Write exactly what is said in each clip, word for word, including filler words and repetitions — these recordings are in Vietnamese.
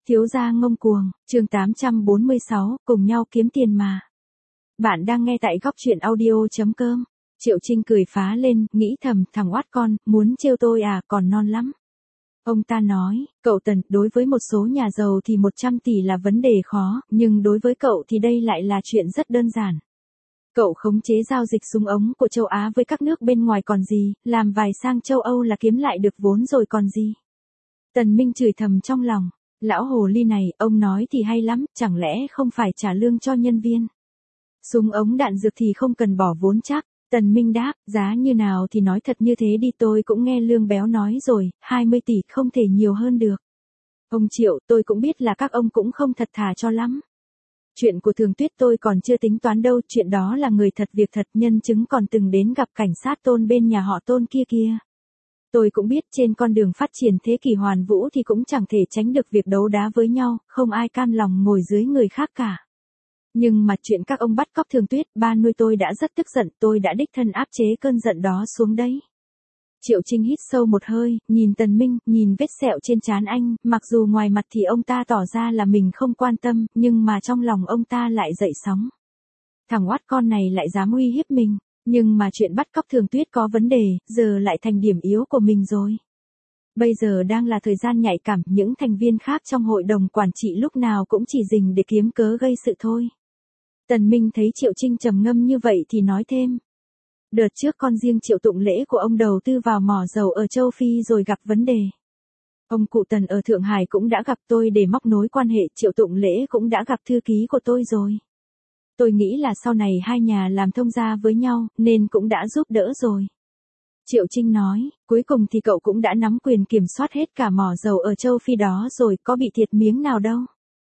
Thiếu gia ngông cuồng, chương tám trăm bốn mươi sáu, cùng nhau kiếm tiền mà. Bạn đang nghe tại góc truyện audio chấm com. Triệu Trinh cười phá lên, nghĩ thầm, thằng oát con, muốn trêu tôi à, còn non lắm. Ông ta nói, cậu Tần, đối với một số nhà giàu thì một trăm tỷ là vấn đề khó, nhưng đối với cậu thì đây lại là chuyện rất đơn giản. Cậu khống chế giao dịch súng ống của châu Á với các nước bên ngoài còn gì, làm vài sang châu Âu là kiếm lại được vốn rồi còn gì. Tần Minh chửi thầm trong lòng. Lão hồ ly này, ông nói thì hay lắm, chẳng lẽ không phải trả lương cho nhân viên. Súng ống đạn dược thì không cần bỏ vốn chắc. Tần Minh đáp, giá như nào thì nói thật như thế đi, tôi cũng nghe Lương Béo nói rồi, hai mươi tỷ không thể nhiều hơn được. Ông Triệu, tôi cũng biết là các ông cũng không thật thà cho lắm. Chuyện của Thường Tuyết tôi còn chưa tính toán đâu, chuyện đó là người thật việc thật, nhân chứng còn từng đến gặp cảnh sát Tôn bên nhà họ Tôn kia kia. Tôi cũng biết trên con đường phát triển thế kỷ hoàn vũ thì cũng chẳng thể tránh được việc đấu đá với nhau, không ai cam lòng ngồi dưới người khác cả. Nhưng mà chuyện các ông bắt cóc Thường Tuyết, ba nuôi tôi đã rất tức giận, tôi đã đích thân áp chế cơn giận đó xuống đấy. Triệu Trinh hít sâu một hơi, nhìn Tần Minh, nhìn vết sẹo trên trán anh, mặc dù ngoài mặt thì ông ta tỏ ra là mình không quan tâm, nhưng mà trong lòng ông ta lại dậy sóng. Thằng oát con này lại dám uy hiếp mình. Nhưng mà chuyện bắt cóc Thường Tuyết có vấn đề, giờ lại thành điểm yếu của mình rồi. Bây giờ đang là thời gian nhạy cảm, những thành viên khác trong hội đồng quản trị lúc nào cũng chỉ rình để kiếm cớ gây sự thôi. Tần Minh thấy Triệu Trinh trầm ngâm như vậy thì nói thêm. Đợt trước con riêng Triệu Tụng Lễ của ông đầu tư vào mỏ dầu ở châu Phi rồi gặp vấn đề. Ông cụ Tần ở Thượng Hải cũng đã gặp tôi để móc nối quan hệ, Triệu Tụng Lễ cũng đã gặp thư ký của tôi rồi. Tôi nghĩ là sau này hai nhà làm thông gia với nhau, nên cũng đã giúp đỡ rồi. Triệu Trinh nói, cuối cùng thì cậu cũng đã nắm quyền kiểm soát hết cả mỏ dầu ở châu Phi đó rồi, có bị thiệt miếng nào đâu.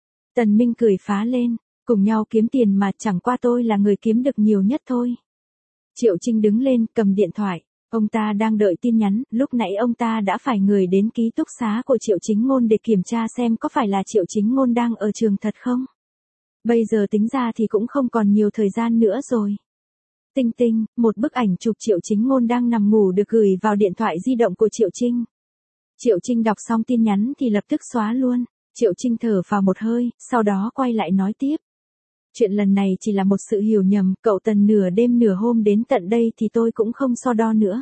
Tần Minh cười phá lên, cùng nhau kiếm tiền mà, chẳng qua tôi là người kiếm được nhiều nhất thôi. Triệu Trinh đứng lên, cầm điện thoại. Ông ta đang đợi tin nhắn, lúc nãy ông ta đã phải người đến ký túc xá của Triệu Chính Ngôn để kiểm tra xem có phải là Triệu Chính Ngôn đang ở trường thật không. Bây giờ tính ra thì cũng không còn nhiều thời gian nữa rồi. Tinh tinh, một bức ảnh chụp Triệu Chính Ngôn đang nằm ngủ được gửi vào điện thoại di động của Triệu Trinh. Triệu Trinh đọc xong tin nhắn thì lập tức xóa luôn. Triệu Trinh thở phào một hơi, sau đó quay lại nói tiếp. Chuyện lần này chỉ là một sự hiểu nhầm, cậu Tần nửa đêm nửa hôm đến tận đây thì tôi cũng không so đo nữa.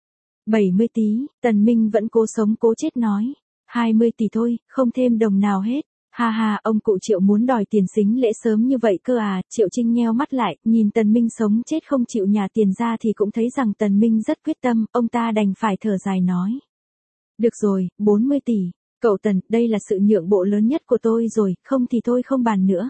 bảy mươi tí, Tần Minh vẫn cố sống cố chết nói. hai mươi tỷ thôi, không thêm đồng nào hết. Ha ha, ông cụ Triệu muốn đòi tiền sính lễ sớm như vậy cơ à. Triệu Trinh nheo mắt lại, nhìn Tần Minh sống chết không chịu nhà tiền ra thì cũng thấy rằng Tần Minh rất quyết tâm, ông ta đành phải thở dài nói. Được rồi, bốn mươi tỷ, cậu Tần, đây là sự nhượng bộ lớn nhất của tôi rồi, không thì tôi không bàn nữa.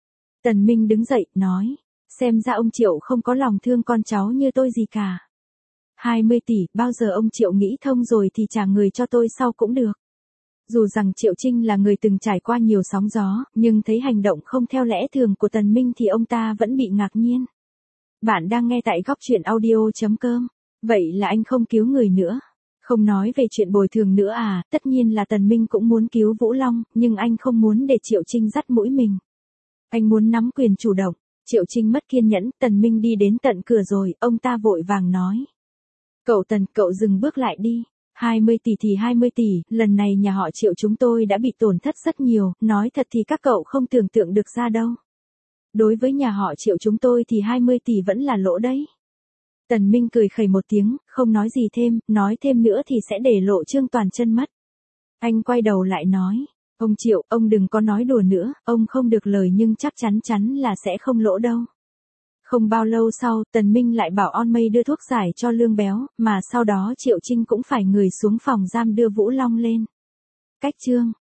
Tần Minh đứng dậy, nói, xem ra ông Triệu không có lòng thương con cháu như tôi gì cả. hai mươi tỷ, bao giờ ông Triệu nghĩ thông rồi thì trả người cho tôi sau cũng được. Dù rằng Triệu Trinh là người từng trải qua nhiều sóng gió, nhưng thấy hành động không theo lẽ thường của Tần Minh thì ông ta vẫn bị ngạc nhiên. Bạn đang nghe tại góc truyện audio chấm com. Vậy là anh không cứu người nữa. Không nói về chuyện bồi thường nữa à, tất nhiên là Tần Minh cũng muốn cứu Vũ Long, nhưng anh không muốn để Triệu Trinh dắt mũi mình. Anh muốn nắm quyền chủ động. Triệu Trinh mất kiên nhẫn, Tần Minh đi đến tận cửa rồi, ông ta vội vàng nói. Cậu Tần, cậu dừng bước lại đi. hai mươi tỷ thì hai mươi tỷ, lần này nhà họ Triệu chúng tôi đã bị tổn thất rất nhiều, nói thật thì các cậu không tưởng tượng được ra đâu. Đối với nhà họ Triệu chúng tôi thì hai mươi tỷ vẫn là lỗ đấy. Tần Minh cười khẩy một tiếng, không nói gì thêm, nói thêm nữa thì sẽ để lộ Trương Toàn Chân mất. Anh quay đầu lại nói, ông Triệu, ông đừng có nói đùa nữa, ông không được lời nhưng chắc chắn chắn là sẽ không lỗ đâu. Không bao lâu sau, Tần Minh lại bảo On Mây đưa thuốc giải cho Lương Béo, mà sau đó Triệu Trinh cũng phải người xuống phòng giam đưa Vũ Long lên. Cách chương